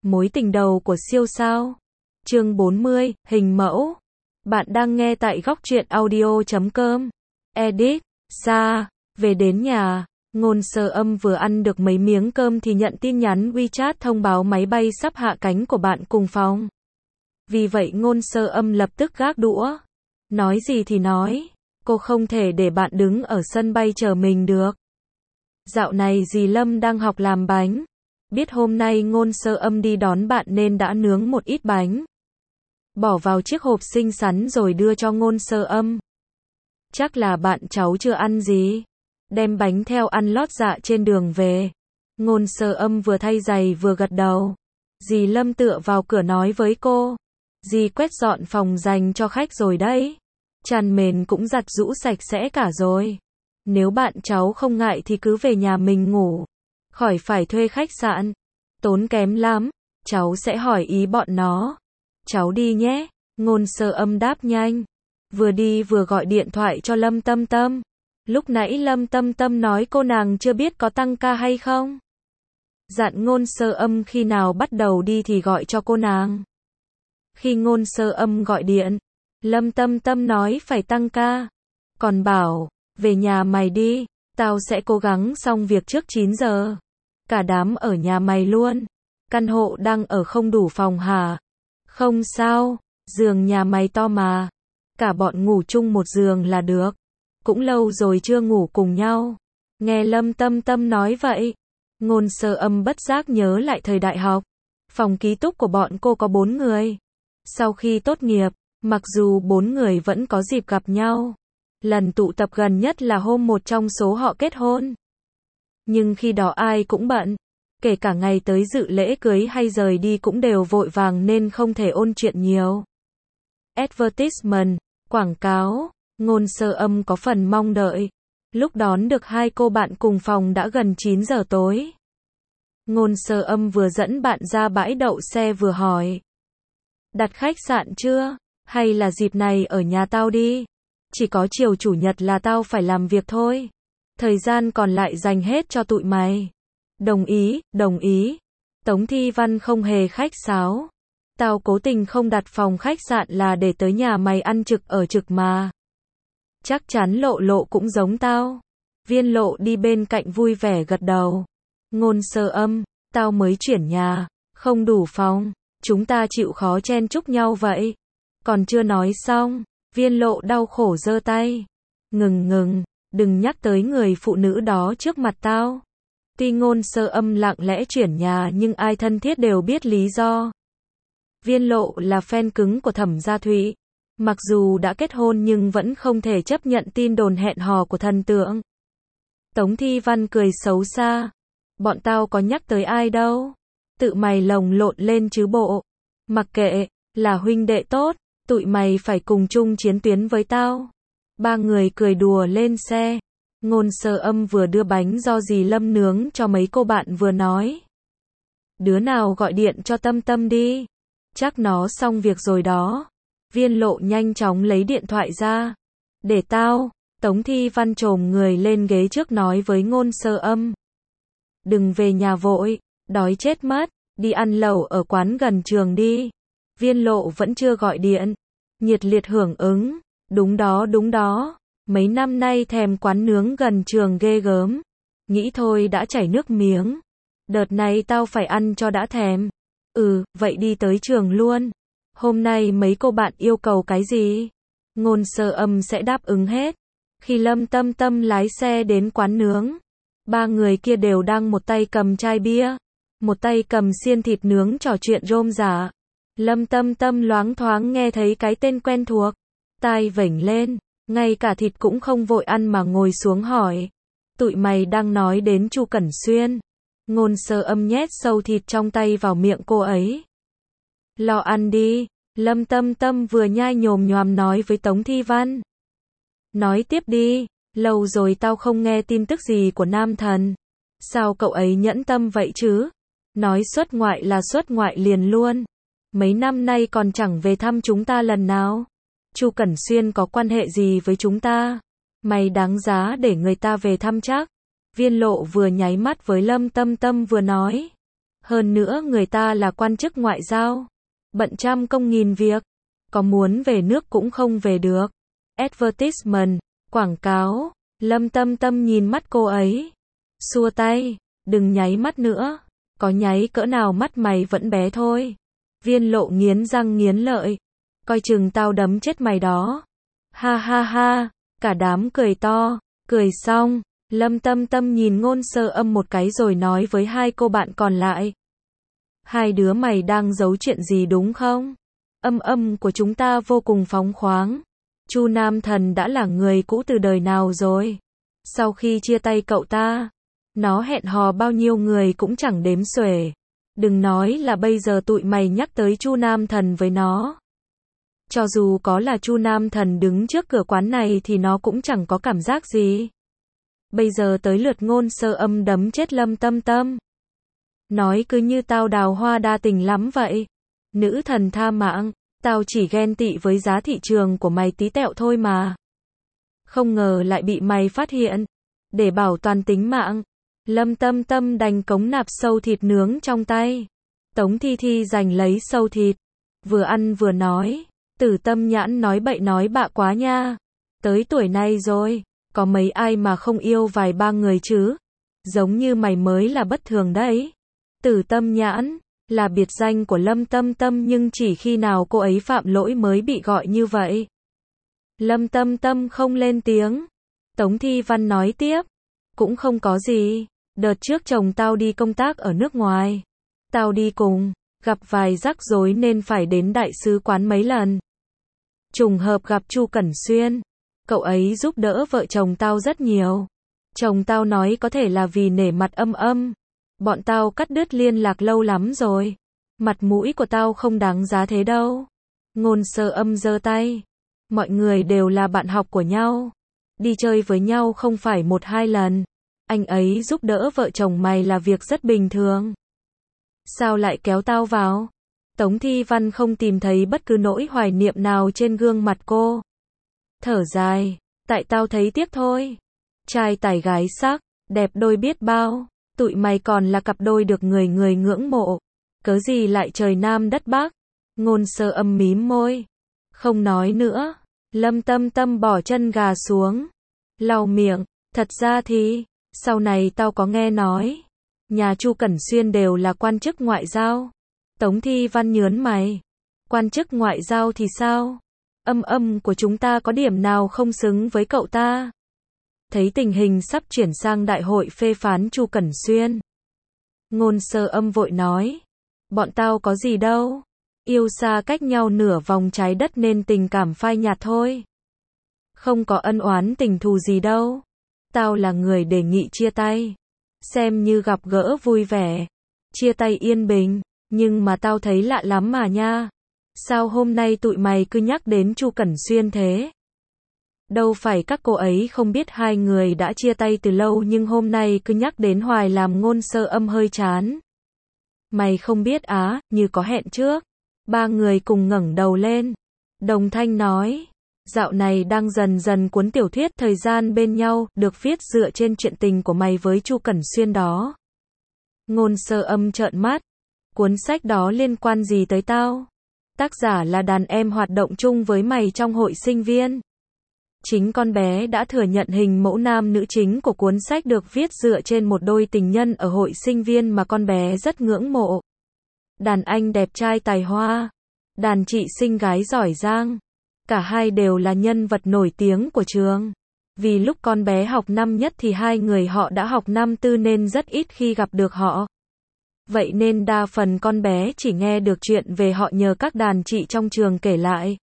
Mối tình đầu của siêu sao. Chương 40, hình mẫu. Bạn đang nghe tại góc truyện audio.com. Edit, Sa, về đến nhà, Ngôn Sơ Âm vừa ăn được mấy miếng cơm thì nhận tin nhắn WeChat thông báo máy bay sắp hạ cánh của bạn cùng phòng. Vì vậy Ngôn Sơ Âm lập tức gác đũa. Nói gì thì nói, cô không thể để bạn đứng ở sân bay chờ mình được. Dạo này dì Lâm đang học làm bánh. Biết hôm nay Ngôn Sơ Âm đi đón bạn nên đã nướng một ít bánh. Bỏ vào chiếc hộp xinh xắn rồi đưa cho Ngôn Sơ Âm. Chắc là bạn cháu chưa ăn gì. Đem bánh theo ăn lót dạ trên đường về. Ngôn Sơ Âm vừa thay giày vừa gật đầu. Dì Lâm tựa vào cửa nói với cô. Dì quét dọn phòng dành cho khách rồi đấy. Chăn mền cũng giặt giũ sạch sẽ cả rồi. Nếu bạn cháu không ngại thì cứ về nhà mình ngủ. Khỏi phải thuê khách sạn. Tốn kém lắm. Cháu sẽ hỏi ý bọn nó. Cháu đi nhé. Ngôn Sơ Âm đáp nhanh. Vừa đi vừa gọi điện thoại cho Lâm Tâm Tâm. Lúc nãy Lâm Tâm Tâm nói cô nàng chưa biết có tăng ca hay không. Dặn Ngôn Sơ Âm khi nào bắt đầu đi thì gọi cho cô nàng. Khi Ngôn Sơ Âm gọi điện, Lâm Tâm Tâm nói phải tăng ca. Còn bảo, về nhà mày đi, tao sẽ cố gắng xong việc trước 9 giờ. Cả đám ở nhà mày luôn. Căn hộ đang ở không đủ phòng hả? Không sao, giường nhà mày to mà. Cả bọn ngủ chung một giường là được. Cũng lâu rồi chưa ngủ cùng nhau. Nghe Lâm Tâm Tâm nói vậy, Ngôn Sơ Âm bất giác nhớ lại thời đại học. Phòng ký túc của bọn cô có 4 người. Sau khi tốt nghiệp, mặc dù 4 người vẫn có dịp gặp nhau. Lần tụ tập gần nhất là hôm một trong số họ kết hôn. Nhưng khi đó ai cũng bận. Kể cả ngày tới dự lễ cưới hay rời đi cũng đều vội vàng nên không thể ôn chuyện nhiều. Advertisement, quảng cáo, Ngôn Sơ Âm có phần mong đợi. Lúc đón được hai cô bạn cùng phòng đã gần 9 giờ tối. Ngôn Sơ Âm vừa dẫn bạn ra bãi đậu xe vừa hỏi. Đặt khách sạn chưa? Hay là dịp này ở nhà tao đi? Chỉ có chiều chủ nhật là tao phải làm việc thôi. Thời gian còn lại dành hết cho tụi mày. Đồng ý, đồng ý. Tống Thi Văn không hề khách sáo. Tao cố tình không đặt phòng khách sạn là để tới nhà mày ăn trực ở trực mà. Chắc chắn Lộ Lộ cũng giống tao. Viên Lộ đi bên cạnh vui vẻ gật đầu. Ngôn Sơ Âm, tao mới chuyển nhà, không đủ phòng. Chúng ta chịu khó chen chúc nhau vậy. Còn chưa nói xong, Viên Lộ đau khổ giơ tay. Ngừng, đừng nhắc tới người phụ nữ đó trước mặt tao. Tuy Ngôn Sơ Âm lặng lẽ chuyển nhà nhưng ai thân thiết đều biết lý do. Viên Lộ là fan cứng của Thẩm Gia Thụy. Mặc dù đã kết hôn nhưng vẫn không thể chấp nhận tin đồn hẹn hò của thần tượng. Tống Thi Văn cười xấu xa. Bọn tao có nhắc tới ai đâu. Tự mày lồng lộn lên chứ bộ. Mặc kệ, là huynh đệ tốt, tụi mày phải cùng chung chiến tuyến với tao. Ba người cười đùa lên xe. Ngôn Sơ Âm vừa đưa bánh do dì Lâm nướng cho mấy cô bạn vừa nói. Đứa nào gọi điện cho Tâm Tâm đi. Chắc nó xong việc rồi đó. Viên Lộ nhanh chóng lấy điện thoại ra. Để tao. Tống Thi Văn chồm người lên ghế trước nói với Ngôn Sơ Âm. Đừng về nhà vội, đói chết mất, đi ăn lẩu ở quán gần trường đi. Viên Lộ vẫn chưa gọi điện. Nhiệt liệt hưởng ứng. Đúng đó. Mấy năm nay thèm quán nướng gần trường ghê gớm. Nghĩ thôi đã chảy nước miếng. Đợt này tao phải ăn cho đã thèm. Vậy đi tới trường luôn. Hôm nay mấy cô bạn yêu cầu cái gì? Ngôn Sơ Âm sẽ đáp ứng hết. Khi Lâm Tâm Tâm lái xe đến quán nướng, ba người kia đều đang một tay cầm chai bia, một tay cầm xiên thịt nướng trò chuyện rôm rả. Lâm Tâm Tâm loáng thoáng nghe thấy cái tên quen thuộc. Tai vểnh lên, ngay cả thịt cũng không vội ăn mà ngồi xuống hỏi. Tụi mày đang nói đến Chu Cẩn Xuyên. Ngôn Sơ Âm nhét sâu thịt trong tay vào miệng cô ấy. Lo ăn đi. Lâm Tâm Tâm vừa nhai nhồm nhoàm nói với Tống Thi Văn. Nói tiếp đi, lâu rồi tao không nghe tin tức gì của Nam Thần. Sao cậu ấy nhẫn tâm vậy chứ? Nói xuất ngoại là xuất ngoại liền luôn. Mấy năm nay còn chẳng về thăm chúng ta lần nào. Chu Cẩn Xuyên có quan hệ gì với chúng ta? Mày đáng giá để người ta về thăm chắc. Viên Lộ vừa nháy mắt với Lâm Tâm Tâm vừa nói. Hơn nữa người ta là quan chức ngoại giao, bận trăm công nghìn việc, có muốn về nước cũng không về được. Advertisement, quảng cáo. Lâm Tâm Tâm nhìn mắt cô ấy, xua tay, đừng nháy mắt nữa, có nháy cỡ nào mắt mày vẫn bé thôi. Viên Lộ nghiến răng nghiến lợi, coi chừng tao đấm chết mày đó. Ha ha ha, cả đám cười to, cười xong, Lâm Tâm Tâm nhìn Ngôn Sơ Âm một cái rồi nói với hai cô bạn còn lại. Hai đứa mày đang giấu chuyện gì đúng không? Âm của chúng ta vô cùng phóng khoáng. Chu Nam Thần đã là người cũ từ đời nào rồi. Sau khi chia tay cậu ta, nó hẹn hò bao nhiêu người cũng chẳng đếm xuể. Đừng nói là bây giờ tụi mày nhắc tới Chu Nam Thần với nó. Cho dù có là Chu Nam Thần đứng trước cửa quán này thì nó cũng chẳng có cảm giác gì. Bây giờ tới lượt Ngôn Sơ Âm đấm chết Lâm Tâm Tâm. Nói cứ như tao đào hoa đa tình lắm vậy. Nữ thần tha mạng, tao chỉ ghen tị với giá thị trường của mày tí tẹo thôi mà. Không ngờ lại bị mày phát hiện. Để bảo toàn tính mạng, Lâm Tâm Tâm đành cống nạp sâu thịt nướng trong tay. Tống Thi Thi giành lấy sâu thịt, vừa ăn vừa nói, Tử Tâm Nhãn nói bậy nói bạ quá nha. Tới tuổi này rồi, có mấy ai mà không yêu vài ba người chứ? Giống như mày mới là bất thường đấy. Tử Tâm Nhãn là biệt danh của Lâm Tâm Tâm nhưng chỉ khi nào cô ấy phạm lỗi mới bị gọi như vậy. Lâm Tâm Tâm không lên tiếng. Tống Thi Văn nói tiếp, cũng không có gì, đợt trước chồng tao đi công tác ở nước ngoài. Tao đi cùng, gặp vài rắc rối nên phải đến đại sứ quán mấy lần. Trùng hợp gặp Chu Cẩn Xuyên, cậu ấy giúp đỡ vợ chồng tao rất nhiều. Chồng tao nói có thể là vì nể mặt Âm. Bọn tao cắt đứt liên lạc lâu lắm rồi. Mặt mũi của tao không đáng giá thế đâu. Ngôn Sơ Âm giơ tay. Mọi người đều là bạn học của nhau. Đi chơi với nhau không phải một hai lần. Anh ấy giúp đỡ vợ chồng mày là việc rất bình thường. Sao lại kéo tao vào? Tống Thi Văn không tìm thấy bất cứ nỗi hoài niệm nào trên gương mặt cô. Thở dài, tại tao thấy tiếc thôi. Trai tài gái sắc, đẹp đôi biết bao. Tụi mày còn là cặp đôi được người người ngưỡng mộ. Cớ gì lại trời Nam đất Bắc? Ngôn Sơ Âm mím môi. Không nói nữa. Lâm Tâm Tâm bỏ chân gà xuống. Lau miệng. Thật ra thì, sau này tao có nghe nói. Nhà Chu Cẩn Xuyên đều là quan chức ngoại giao. Tống Thi Văn nhớn mày. Quan chức ngoại giao thì sao? Âm của chúng ta có điểm nào không xứng với cậu ta? Thấy tình hình sắp chuyển sang đại hội phê phán Chu Cẩn Xuyên. Ngôn Sơ Âm vội nói. Bọn tao có gì đâu. Yêu xa cách nhau nửa vòng trái đất nên tình cảm phai nhạt thôi. Không có ân oán tình thù gì đâu. Tao là người đề nghị chia tay. Xem như gặp gỡ vui vẻ. Chia tay yên bình. Nhưng mà tao thấy lạ lắm mà nha. Sao hôm nay tụi mày cứ nhắc đến Chu Cẩn Xuyên thế? Đâu phải các cô ấy không biết hai người đã chia tay từ lâu nhưng hôm nay cứ nhắc đến hoài làm Ngôn Sơ Âm hơi chán. Mày không biết á, như có hẹn trước. Ba người cùng ngẩng đầu lên. Đồng thanh nói. Dạo này đang dần dần cuốn tiểu thuyết thời gian bên nhau, được viết dựa trên chuyện tình của mày với Chu Cẩn Xuyên đó. Ngôn Sơ Âm trợn mắt. Cuốn sách đó liên quan gì tới tao? Tác giả là đàn em hoạt động chung với mày trong hội sinh viên. Chính con bé đã thừa nhận hình mẫu nam nữ chính của cuốn sách được viết dựa trên một đôi tình nhân ở hội sinh viên mà con bé rất ngưỡng mộ. Đàn anh đẹp trai tài hoa, đàn chị xinh gái giỏi giang. Cả hai đều là nhân vật nổi tiếng của trường. Vì lúc con bé học năm nhất thì hai người họ đã học năm tư nên rất ít khi gặp được họ. Vậy nên đa phần con bé chỉ nghe được chuyện về họ nhờ các đàn chị trong trường kể lại.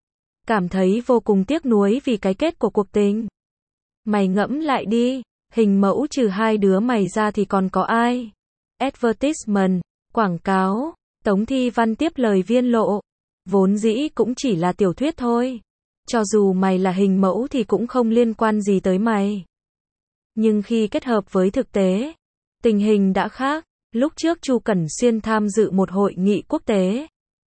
Cảm thấy vô cùng tiếc nuối vì cái kết của cuộc tình. Mày ngẫm lại đi, hình mẫu trừ hai đứa mày ra thì còn có ai? Advertisement, quảng cáo. Tống Thi Văn tiếp lời Viên Lộ. Vốn dĩ cũng chỉ là tiểu thuyết thôi. Cho dù mày là hình mẫu thì cũng không liên quan gì tới mày. Nhưng khi kết hợp với thực tế, tình hình đã khác. Lúc trước Chu Cẩn Xuyên tham dự một hội nghị quốc tế.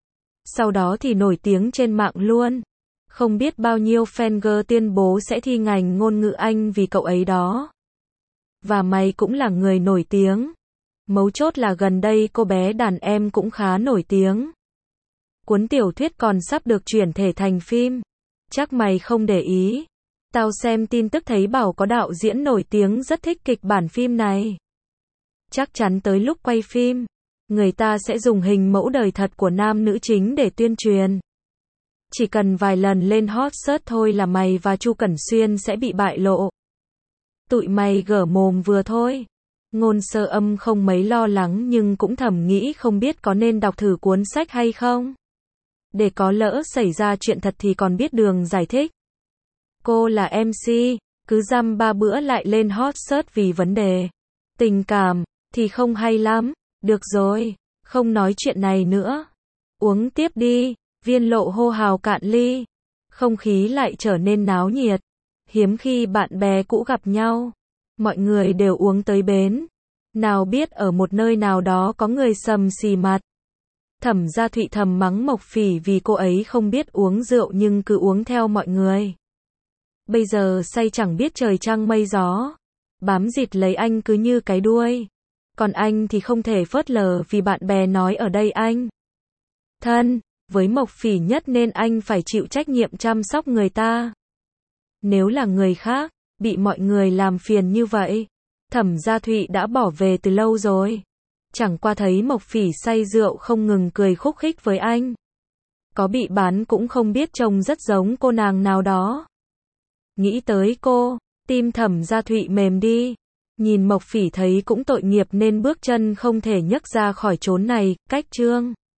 Sau đó thì nổi tiếng trên mạng luôn. Không biết bao nhiêu fan girl tuyên bố sẽ thi ngành ngôn ngữ Anh vì cậu ấy đó. Và mày cũng là người nổi tiếng. Mấu chốt là gần đây cô bé đàn em cũng khá nổi tiếng. Cuốn tiểu thuyết còn sắp được chuyển thể thành phim. Chắc mày không để ý. Tao xem tin tức thấy bảo có đạo diễn nổi tiếng rất thích kịch bản phim này. Chắc chắn tới lúc quay phim, người ta sẽ dùng hình mẫu đời thật của nam nữ chính để tuyên truyền. Chỉ cần vài lần lên hot search thôi là mày và Chu Cẩn Xuyên sẽ bị bại lộ. Tụi mày gở mồm vừa thôi. Ngôn Sơ Âm không mấy lo lắng nhưng cũng thầm nghĩ không biết có nên đọc thử cuốn sách hay không. Để có lỡ xảy ra chuyện thật thì còn biết đường giải thích. Cô là MC, cứ dăm ba bữa lại lên hot search vì vấn đề tình cảm, thì không hay lắm. Được rồi, không nói chuyện này nữa. Uống tiếp đi. Viên Lộ hô hào cạn ly. Không khí lại trở nên náo nhiệt. Hiếm khi bạn bè cũ gặp nhau. Mọi người đều uống tới bến. Nào biết ở một nơi nào đó có người sầm xì mặt. Thẩm Gia Thụy thầm mắng Mộc Phỉ vì cô ấy không biết uống rượu nhưng cứ uống theo mọi người. Bây giờ say chẳng biết trời trăng mây gió. Bám dịt lấy anh cứ như cái đuôi. Còn anh thì không thể phớt lờ vì bạn bè nói ở đây anh thân với Mộc Phỉ nhất nên anh phải chịu trách nhiệm chăm sóc người ta. Nếu là người khác, bị mọi người làm phiền như vậy, Thẩm Gia Thụy đã bỏ về từ lâu rồi. Chẳng qua thấy Mộc Phỉ say rượu không ngừng cười khúc khích với anh. Có bị bán cũng không biết trông rất giống cô nàng nào đó. Nghĩ tới cô, tim Thẩm Gia Thụy mềm đi. Nhìn Mộc Phỉ thấy cũng tội nghiệp nên bước chân không thể nhấc ra khỏi chốn này, cách chương.